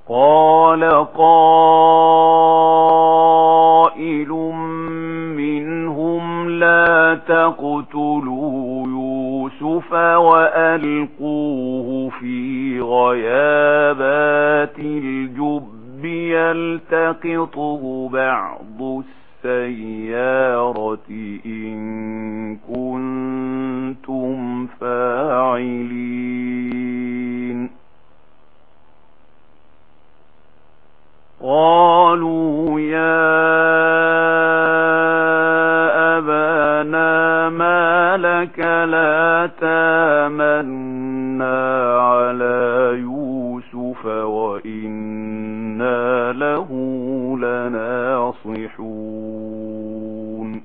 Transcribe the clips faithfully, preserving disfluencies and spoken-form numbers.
قال قائل منهم لا تقتلوا يوسف وألقوه في غيابات الجب يلتقطه بعض السيارة إن كنتم فاعلين. قالوا يا أبانا ما لك لا تامنا على يوسف وإنا له لناصحون.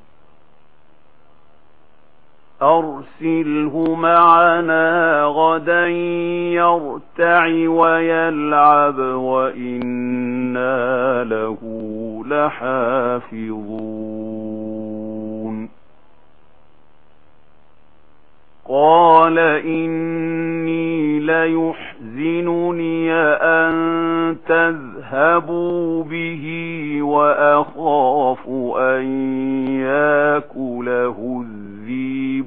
أرسله معنا غدا يرتع ويلعب وإنا له لحافظون. قال إني ليحزنني أن تذهبوا به وأخاف أن يأكله الذئب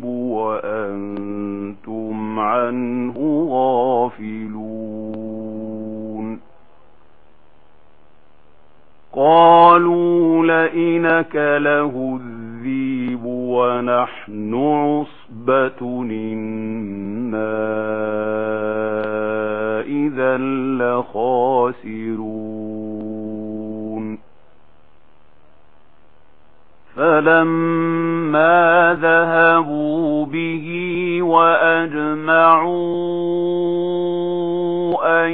وأنتم عنه غافلون. قالوا لئن أكله الذئب ونحن عصبة إنا إذا لخاسرون. فلما ذهبوا به وأجمعوا أن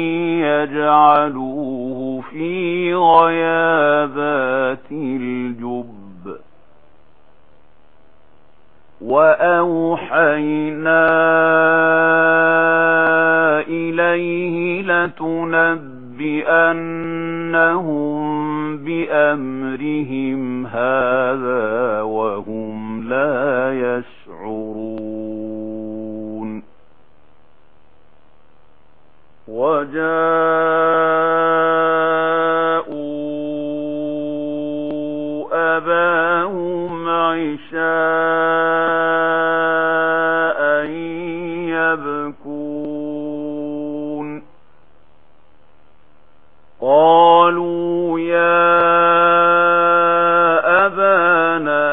يجعلوه في غيابات الجب وأوحينا إليه لتنبئنهم بأمرهم هذا وهم لا يشعرون. وجاءوا أباهم عشاء يبكون. قالوا يا أبانا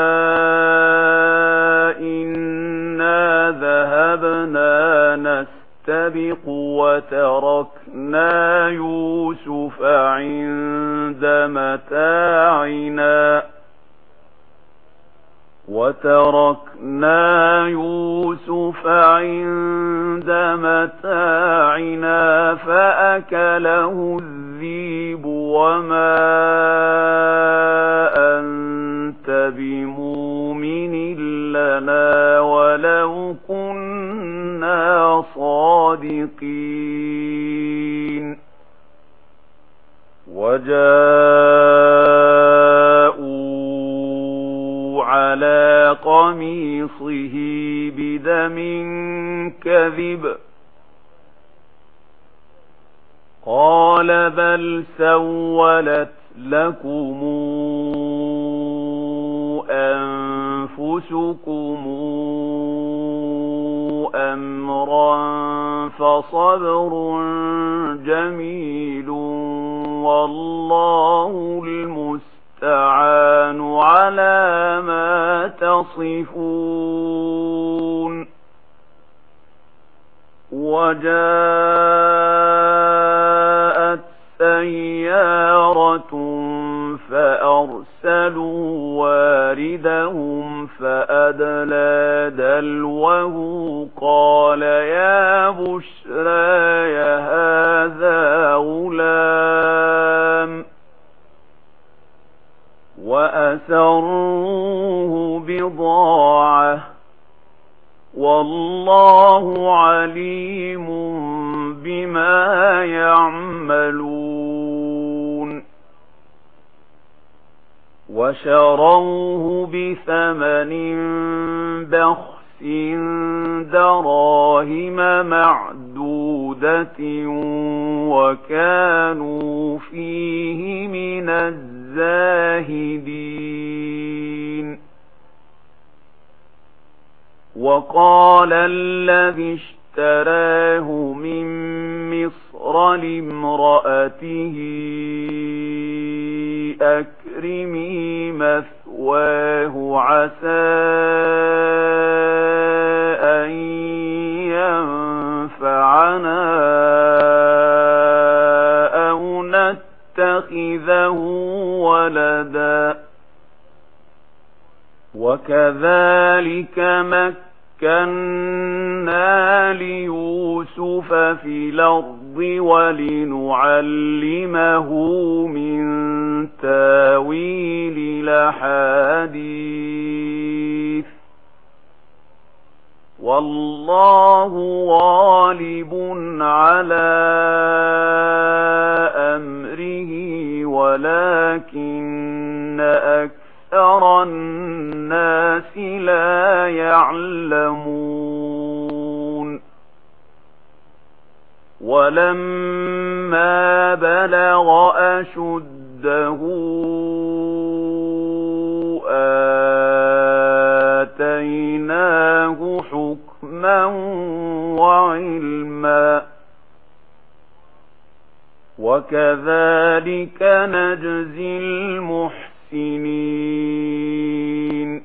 إنا ذهبنا نستبق وتركنا يوسف عند متاعنا وتركنا يوسف عند متاعنا فأكله الذئب وما أنت بمؤمن لنا ولو كنا صادقين. وجاءوا على قميصه بدم كذب قال بل سولت لكم أنفسكم أمرا فصبر جميل والله المستعان على ما تصفون. وجاءت سيارة فأرسلوا واردهم فأدلى دلوه قال يا بشرى هذا غلام وأسروه بضاعة والله عليم بما يعملون. وشروه بثمن بخس دراهم معدودة عقدة وكانوا فيه من الزاهدين. وقال الذي اشتراه من مصر لامرأته أكرمي مثواه عسى أن ينفعنا أو نتخذه ولدا وكذلك مكنا ليوسف في الأرض ولنعلمه من تاويل الأحاديث والله غالب على أمره ولكن أكثر الناس لا يعلمون. ولما بلغ أشده آتيناه حكما وعلما وكذلك نجزي المحسنين.